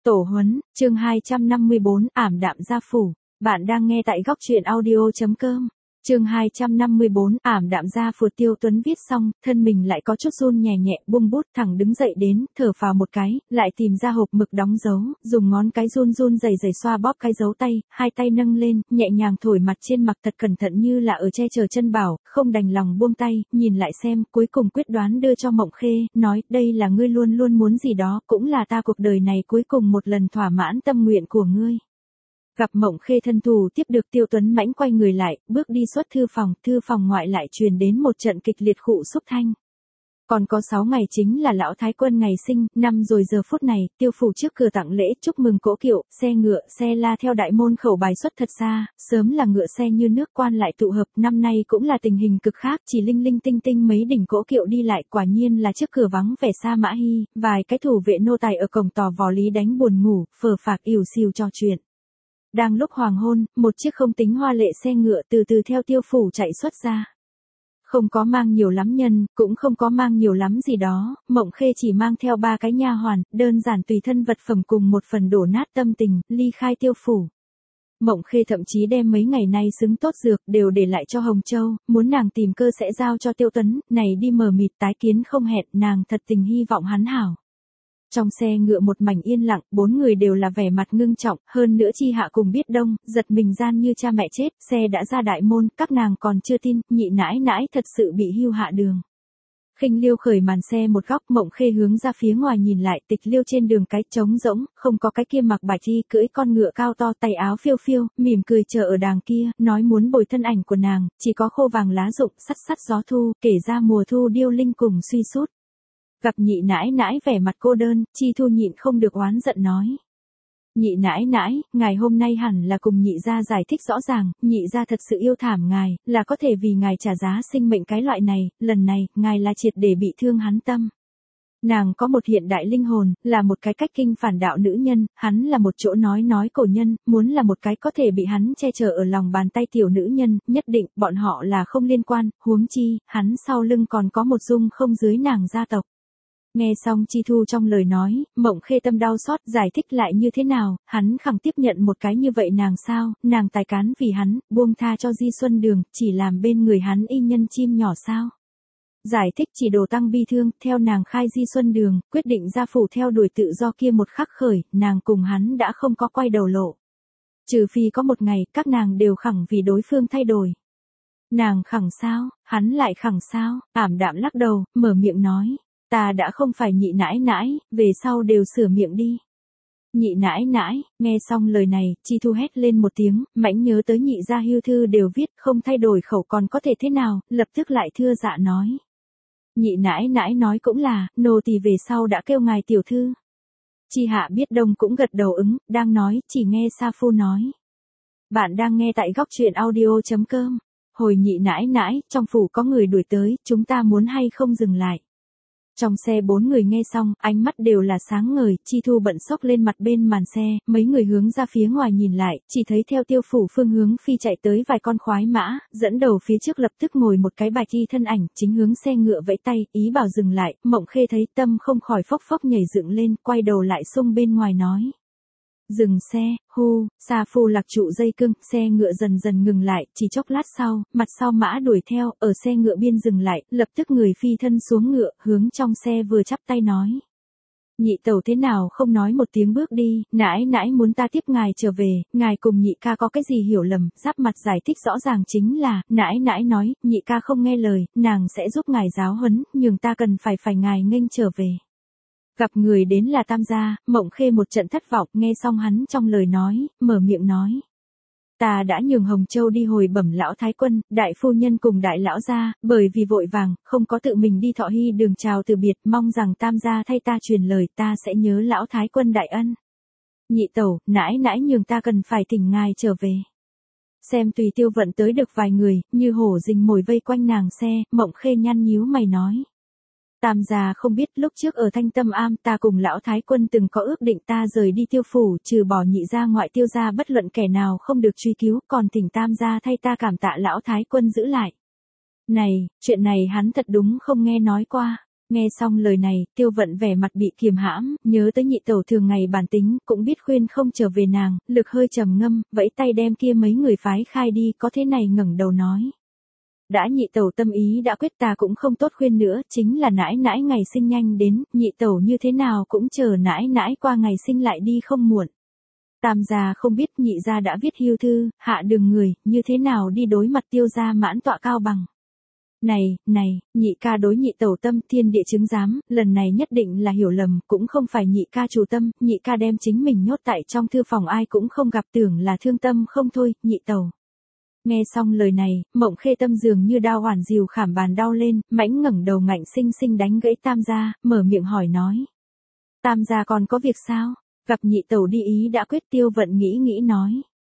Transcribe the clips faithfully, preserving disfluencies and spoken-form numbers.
Tổ huấn, chương hai trăm năm mươi bốn, ảm đạm gia phủ. Bạn đang nghe tại góc truyện audio.com. Chương hai trăm năm mươi bốn, ảm đạm gia phủ. Tiêu Tuấn viết xong, thân mình lại có chút run nhẹ nhẹ, buông bút thẳng đứng dậy đến, thở phào một cái, lại tìm ra hộp mực đóng dấu, dùng ngón cái run run rẩy rẩy xoa bóp cái dấu tay, hai tay nâng lên, nhẹ nhàng thổi mặt trên mặt thật cẩn thận như là ở che chở chân bảo, không đành lòng buông tay, nhìn lại xem, cuối cùng quyết đoán đưa cho Mộng Khê, nói, đây là ngươi luôn luôn muốn gì đó, cũng là ta cuộc đời này cuối cùng một lần thỏa mãn tâm nguyện của ngươi. Gặp Mộng Khê thân thủ tiếp được, Tiêu Tuấn mãnh quay người lại, bước đi xuất thư phòng, thư phòng ngoại lại truyền đến một trận kịch liệt khụ xúc thanh. Còn có sáu ngày chính là lão thái quân ngày sinh, năm rồi giờ phút này, Tiêu phủ trước cửa tặng lễ chúc mừng cỗ kiệu, xe ngựa, xe la theo đại môn khẩu bài xuất thật xa, sớm là ngựa xe như nước quan lại tụ hợp, năm nay cũng là tình hình cực khác, chỉ linh linh tinh tinh mấy đỉnh cỗ kiệu đi lại, quả nhiên là trước cửa vắng vẻ Sa Mã Hy, vài cái thủ vệ nô tài ở cổng tỏ vò lý đánh buồn ngủ, phờ phạc ỉu xìu trò chuyện. Đang lúc hoàng hôn, một chiếc không tính hoa lệ xe ngựa từ từ theo Tiêu phủ chạy xuất ra. Không có mang nhiều lắm nhân, cũng không có mang nhiều lắm gì đó, Mộng Khê chỉ mang theo ba cái nha hoàn, đơn giản tùy thân vật phẩm cùng một phần đổ nát tâm tình, ly khai Tiêu phủ. Mộng Khê thậm chí đem mấy ngày nay xứng tốt dược đều để lại cho Hồng Châu, muốn nàng tìm cơ sẽ giao cho Tiêu Tuấn, này đi mờ mịt tái kiến không hẹn, nàng thật tình hy vọng hắn hảo. Trong xe ngựa một mảnh yên lặng, bốn người đều là vẻ mặt ngưng trọng, hơn nữa Chi Hạ cùng Biết Đông, giật mình gian như cha mẹ chết, xe đã ra đại môn, các nàng còn chưa tin, nhị nãi nãi thật sự bị hưu hạ đường. Khinh Liêu khởi màn xe một góc, Mộng Khê hướng ra phía ngoài nhìn lại, Tịch Liêu trên đường cái trống rỗng, không có cái kia mặc bạch y cưỡi con ngựa cao to, tay áo phiêu phiêu, mỉm cười chờ ở đàng kia, nói muốn bồi thân ảnh của nàng, chỉ có khô vàng lá rụng, sắt sắt gió thu, kể ra mùa thu điêu linh cùng suy sút. Gặp nhị nãi nãi vẻ mặt cô đơn, Chi Thu nhịn không được oán giận nói. Nhị nãi nãi, ngài hôm nay hẳn là cùng nhị gia giải thích rõ ràng, nhị gia thật sự yêu thảm ngài, là có thể vì ngài trả giá sinh mệnh cái loại này, lần này, ngài là triệt để bị thương hắn tâm. Nàng có một hiện đại linh hồn, là một cái cách kinh phản đạo nữ nhân, hắn là một chỗ nói nói cổ nhân, muốn là một cái có thể bị hắn che chở ở lòng bàn tay tiểu nữ nhân, nhất định, bọn họ là không liên quan, huống chi, hắn sau lưng còn có một dung không dưới nàng gia tộc. Nghe xong Chi Thu trong lời nói, Mộng Khê tâm đau xót, giải thích lại như thế nào, hắn khẳng tiếp nhận một cái như vậy nàng sao, nàng tài cán vì hắn, buông tha cho Di Xuân Đường, chỉ làm bên người hắn y nhân chim nhỏ sao. Giải thích chỉ đồ tăng bi thương, theo nàng khai Di Xuân Đường, quyết định ra phủ theo đuổi tự do kia một khắc khởi, nàng cùng hắn đã không có quay đầu lộ. Trừ phi có một ngày, các nàng đều khẳng vì đối phương thay đổi. Nàng khẳng sao, hắn lại khẳng sao, ảm đạm lắc đầu, mở miệng nói. Ta đã không phải nhị nãi nãi, về sau đều sửa miệng đi. Nhị nãi nãi, nghe xong lời này, Chi Thu hét lên một tiếng, mãnh nhớ tới nhị gia hưu thư đều viết, không thay đổi khẩu còn có thể thế nào, lập tức lại thưa dạ nói. Nhị nãi nãi nói cũng là, nô tỳ về sau đã kêu ngài tiểu thư. Chi Hạ Biết Đông cũng gật đầu ứng, đang nói, chỉ nghe Sa Phu nói. Bạn đang nghe tại góc truyện audio.com. Hồi nhị nãi nãi, trong phủ có người đuổi tới, chúng ta muốn hay không dừng lại. Trong xe bốn người nghe xong, ánh mắt đều là sáng ngời, Chi Thu bận xốc lên mặt bên màn xe, mấy người hướng ra phía ngoài nhìn lại, chỉ thấy theo Tiêu phủ phương hướng phi chạy tới vài con khoái mã, dẫn đầu phía trước lập tức ngồi một cái bạch y thân ảnh, chính hướng xe ngựa vẫy tay, ý bảo dừng lại, Mộng Khê thấy tâm không khỏi phốc phốc nhảy dựng lên, quay đầu lại xung bên ngoài nói. Dừng xe, hu, Sa Phu lạc trụ dây cương, xe ngựa dần dần ngừng lại, chỉ chốc lát sau, mặt sau mã đuổi theo, ở xe ngựa biên dừng lại, lập tức người phi thân xuống ngựa, hướng trong xe vừa chắp tay nói. Nhị tẩu thế nào không nói một tiếng bước đi, nãi nãi muốn ta tiếp ngài trở về, ngài cùng nhị ca có cái gì hiểu lầm, giáp mặt giải thích rõ ràng chính là, nãi nãi nói, nhị ca không nghe lời, nàng sẽ giúp ngài giáo huấn, nhường ta cần phải phải ngài nghênh trở về. Gặp người đến là Tam gia, Mộng Khê một trận thất vọng, nghe xong hắn trong lời nói, mở miệng nói. Ta đã nhường Hồng Châu đi hồi bẩm lão thái quân, đại phu nhân cùng đại lão gia, bởi vì vội vàng, không có tự mình đi Thọ Hy đường chào từ biệt, mong rằng Tam gia thay ta truyền lời, ta sẽ nhớ lão thái quân đại ân. Nhị tẩu, nãi nãi nhường ta cần phải thỉnh ngài trở về. Xem Tùy Tiêu vận tới được vài người, như hổ rình mồi vây quanh nàng xe, Mộng Khê nhăn nhíu mày nói. Tam gia không biết lúc trước ở Thanh Tâm Am ta cùng lão thái quân từng có ước định ta rời đi Tiêu phủ, trừ bỏ nhị gia ngoại Tiêu gia bất luận kẻ nào không được truy cứu, còn thỉnh Tam gia thay ta cảm tạ lão thái quân giữ lại. Này, chuyện này hắn thật đúng không nghe nói qua. Nghe xong lời này, Tiêu Vận vẻ mặt bị kiềm hãm, nhớ tới nhị tẩu thường ngày bản tính, cũng biết khuyên không trở về nàng, lực hơi trầm ngâm, vẫy tay đem kia mấy người phái khai đi, có thế này ngẩng đầu nói. Đã nhị tẩu tâm ý đã quyết ta cũng không tốt khuyên nữa, chính là nãi nãi ngày sinh nhanh đến, nhị tẩu như thế nào cũng chờ nãi nãi qua ngày sinh lại đi không muộn. Tam gia không biết nhị gia đã viết hưu thư, hạ đường người, như thế nào đi đối mặt Tiêu gia mãn tọa cao bằng. Này, này, nhị ca đối nhị tẩu tâm thiên địa chứng giám, lần này nhất định là hiểu lầm, cũng không phải nhị ca chủ tâm, nhị ca đem chính mình nhốt tại trong thư phòng ai cũng không gặp, tưởng là thương tâm không thôi, nhị tẩu. Nghe xong lời này, Mộng Khê tâm dường như đao hoàn dìu khảm bàn đau lên, mãnh ngẩng đầu ngạnh sinh sinh đánh gãy Tam gia, mở miệng hỏi nói. Tam gia còn có việc sao? Gặp nhị tẩu đi ý đã quyết. Tiêu Vận nghĩ nghĩ nói.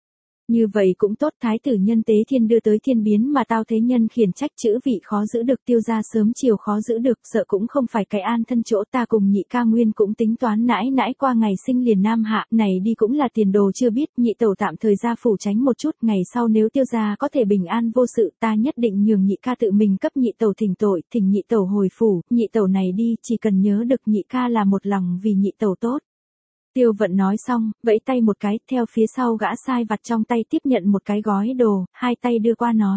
Như vậy cũng tốt, thái tử nhân tế thiên đưa tới thiên biến mà tao thế nhân khiển trách, chữ vị khó giữ được, Tiêu gia sớm chiều khó giữ được, sợ cũng không phải cái an thân chỗ, ta cùng nhị ca nguyên cũng tính toán nãi nãi qua ngày sinh liền nam hạ, này đi cũng là tiền đồ chưa biết, nhị tẩu tạm thời ra phủ tránh một chút, ngày sau nếu Tiêu gia có thể bình an vô sự, ta nhất định nhường nhị ca tự mình cấp nhị tẩu thỉnh tội, thỉnh nhị tẩu hồi phủ, nhị tẩu này đi, chỉ cần nhớ được nhị ca là một lòng vì nhị tẩu tốt. Tiêu Vận nói xong, vẫy tay một cái, theo phía sau gã sai vặt trong tay tiếp nhận một cái gói đồ, hai tay đưa qua nói.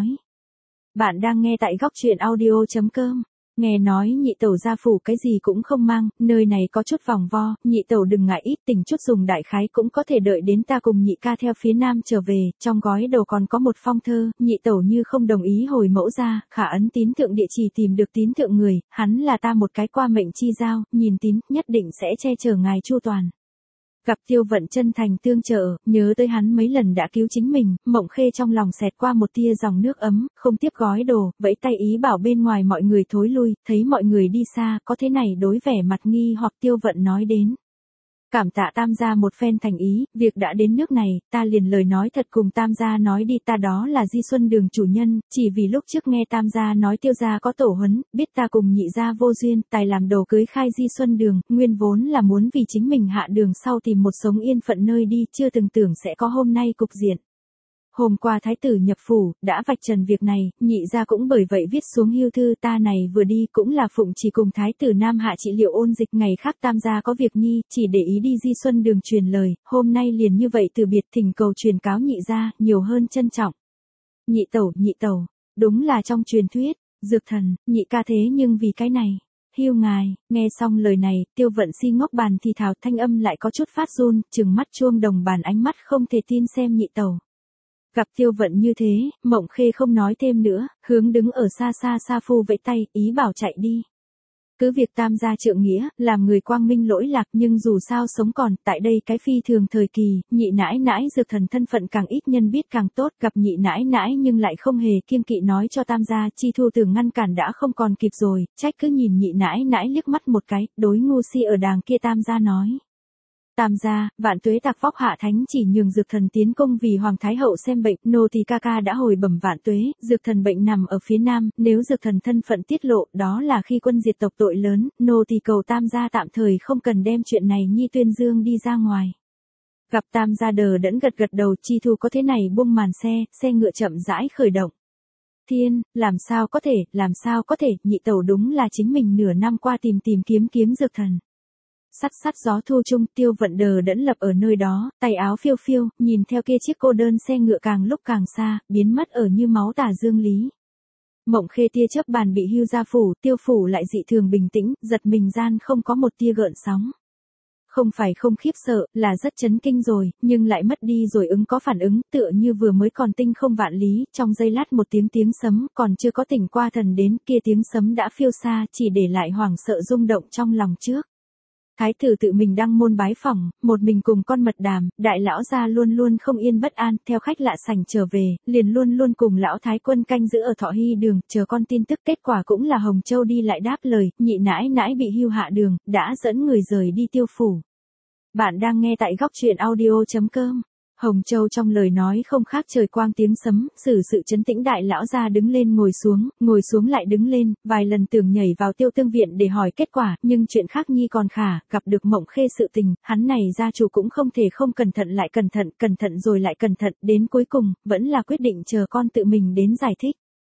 Bạn đang nghe tại góc truyện audio chấm com. Nghe nói nhị tẩu gia phủ cái gì cũng không mang, nơi này có chút vòng vo, nhị tẩu đừng ngại ít tình chút dùng đại khái cũng có thể đợi đến ta cùng nhị ca theo phía nam trở về, trong gói đồ còn có một phong thơ, nhị tẩu như không đồng ý hồi mẫu ra, khả ấn tín thượng địa chỉ tìm được tín thượng người, hắn là ta một cái qua mệnh chi giao, nhìn tín, nhất định sẽ che chở ngài chu toàn. Gặp Tiêu Vận chân thành tương trợ, nhớ tới hắn mấy lần đã cứu chính mình, Mộng Khê trong lòng xẹt qua một tia dòng nước ấm, không tiếp gói đồ, vẫy tay ý bảo bên ngoài mọi người thối lui, thấy mọi người đi xa, có thế này đối vẻ mặt nghi hoặc Tiêu Vận nói đến. Cảm tạ Tam gia một phen thành ý, việc đã đến nước này, ta liền lời nói thật cùng Tam gia nói đi, ta đó là Di Xuân Đường chủ nhân, chỉ vì lúc trước nghe Tam gia nói Tiêu gia có tổ huấn, biết ta cùng nhị gia vô duyên, tài làm đồ cưới khai Di Xuân Đường, nguyên vốn là muốn vì chính mình hạ đường sau tìm một sống yên phận nơi đi, chưa từng tưởng sẽ có hôm nay cục diện. Hôm qua thái tử nhập phủ, đã vạch trần việc này, nhị gia cũng bởi vậy viết xuống hưu thư, ta này vừa đi cũng là phụng chỉ cùng thái tử Nam hạ trị liệu ôn dịch, ngày khác Tam gia có việc nhi, chỉ để ý đi Di Xuân Đường truyền lời, hôm nay liền như vậy từ biệt, thỉnh cầu truyền cáo nhị gia, nhiều hơn trân trọng. Nhị tẩu, nhị tẩu, đúng là trong truyền thuyết, dược thần, nhị ca thế nhưng vì cái này. Hiu ngài, nghe xong lời này, Tiêu Vận si ngốc bàn thì thào, thanh âm lại có chút phát run, trừng mắt chuông đồng bàn, ánh mắt không thể tin xem nhị tẩu. Gặp Tiêu Vận như thế, Mộng Khê không nói thêm nữa, hướng đứng ở xa xa Sa Phu vẫy tay, ý bảo chạy đi. Cứ việc Tam gia trượng nghĩa, làm người quang minh lỗi lạc, nhưng dù sao sống còn, tại đây cái phi thường thời kỳ, nhị nãi nãi dược thần thân phận càng ít nhân biết càng tốt, gặp nhị nãi nãi nhưng lại không hề kiêng kỵ nói cho Tam gia, chi thu tưởng ngăn cản đã không còn kịp rồi, trách cứ nhìn nhị nãi nãi liếc mắt một cái, đối ngu si ở đàng kia Tam gia nói. Tam gia, vạn tuế tạc vóc hạ thánh chỉ nhường dược thần tiến công vì Hoàng Thái Hậu xem bệnh, nô tỳ ca ca đã hồi bẩm vạn tuế, dược thần bệnh nằm ở phía nam, nếu dược thần thân phận tiết lộ, đó là khi quân diệt tộc tội lớn, nô tỳ cầu Tam gia tạm thời không cần đem chuyện này nhi tuyên dương đi ra ngoài. Gặp Tam gia đờ đẫn gật gật đầu, chi thu có thế này buông màn xe, xe ngựa chậm rãi khởi động. Thiên, làm sao có thể, làm sao có thể, nhị tẩu đúng là chính mình nửa năm qua tìm tìm kiếm kiếm dược thần. Sắt sắt gió thu chung, Tiêu Vận đờ đẫn lập ở nơi đó, tay áo phiêu phiêu, nhìn theo kia chiếc cô đơn xe ngựa càng lúc càng xa, biến mất ở như máu tả dương lý. Mộng Khê tia chớp bàn bị hưu ra phủ, Tiêu phủ lại dị thường bình tĩnh, giật mình gian không có một tia gợn sóng. Không phải không khiếp sợ, là rất chấn kinh rồi, nhưng lại mất đi rồi ứng có phản ứng, tựa như vừa mới còn tinh không vạn lý, trong giây lát một tiếng tiếng sấm, còn chưa có tỉnh qua thần đến, kia tiếng sấm đã phiêu xa, chỉ để lại hoảng sợ rung động trong lòng trước. Thái tử tự mình đăng môn bái phỏng, một mình cùng con mật đàm, đại lão gia luôn luôn không yên bất an, theo khách lạ sảnh trở về, liền luôn luôn cùng lão thái quân canh giữ ở Thọ Hy đường, chờ con tin tức, kết quả cũng là Hồng Châu đi lại đáp lời, nhị nãi nãi bị hưu hạ đường, đã dẫn người rời đi Tiêu phủ. Bạn đang nghe tại góc truyện audio chấm com. Hồng Châu trong lời nói không khác trời quang tiếng sấm, xử sự chấn tĩnh đại lão gia đứng lên ngồi xuống, ngồi xuống lại đứng lên, vài lần tưởng nhảy vào Tiêu tương viện để hỏi kết quả, nhưng chuyện khác nhi còn khả, gặp được Mộng Khê sự tình, hắn này gia chủ cũng không thể không cẩn thận lại cẩn thận, cẩn thận rồi lại cẩn thận, đến cuối cùng, vẫn là quyết định chờ con tự mình đến giải thích.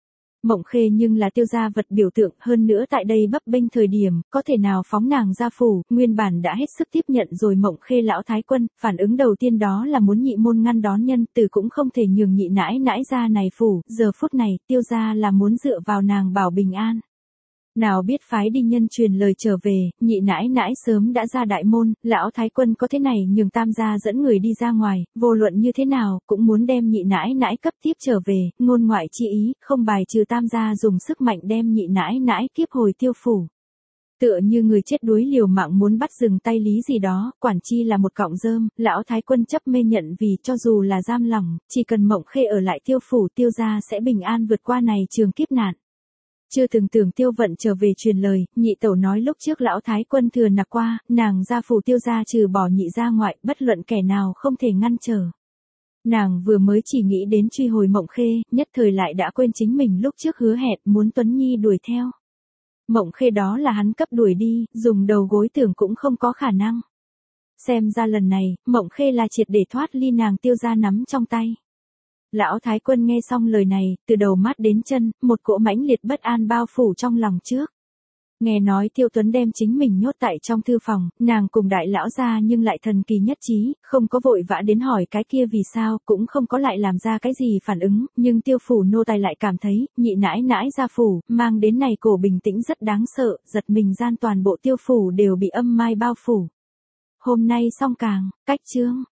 Mộng Khê nhưng là Tiêu gia vật biểu tượng, hơn nữa tại đây bấp bênh thời điểm, có thể nào phóng nàng ra phủ, nguyên bản đã hết sức tiếp nhận rồi Mộng Khê lão thái quân, phản ứng đầu tiên đó là muốn nhị môn ngăn đón nhân, từ cũng không thể nhường nhị nãi nãi ra này phủ, giờ phút này, Tiêu gia là muốn dựa vào nàng bảo bình an. Nào biết phái đi nhân truyền lời trở về, nhị nãi nãi sớm đã ra đại môn, lão thái quân có thế này nhường tam gia dẫn người đi ra ngoài, vô luận như thế nào, cũng muốn đem nhị nãi nãi cấp tiếp trở về, ngôn ngoại chi ý, không bài trừ tam gia dùng sức mạnh đem nhị nãi nãi kiếp hồi Tiêu phủ. Tựa như người chết đuối liều mạng muốn bắt dừng tay lý gì đó, quản chi là một cọng rơm, lão thái quân chấp mê nhận vì cho dù là giam lỏng, chỉ cần Mộng Khê ở lại Tiêu phủ Tiêu gia sẽ bình an vượt qua này trường kiếp nạn. Chưa từng tưởng Tiêu Vận trở về truyền lời, nhị tẩu nói lúc trước lão thái quân thừa nạp qua, nàng ra phủ Tiêu gia trừ bỏ nhị gia ngoại, bất luận kẻ nào không thể ngăn trở. Nàng vừa mới chỉ nghĩ đến truy hồi Mộng Khê, nhất thời lại đã quên chính mình lúc trước hứa hẹn muốn Tuấn Nhi đuổi theo. Mộng Khê đó là hắn cấp đuổi đi, dùng đầu gối tưởng cũng không có khả năng. Xem ra lần này, Mộng Khê là triệt để thoát ly nàng Tiêu gia nắm trong tay. Lão thái quân nghe xong lời này, từ đầu mắt đến chân, một cỗ mãnh liệt bất an bao phủ trong lòng trước. Nghe nói Tiêu Tuấn đem chính mình nhốt tại trong thư phòng, nàng cùng đại lão gia nhưng lại thần kỳ nhất trí, không có vội vã đến hỏi cái kia vì sao, cũng không có lại làm ra cái gì phản ứng, nhưng Tiêu phủ nô tài lại cảm thấy, nhị nãi nãi ra phủ, mang đến này cổ bình tĩnh rất đáng sợ, giật mình gian toàn bộ Tiêu phủ đều bị âm mai bao phủ. Hôm nay xong càng, cách chương.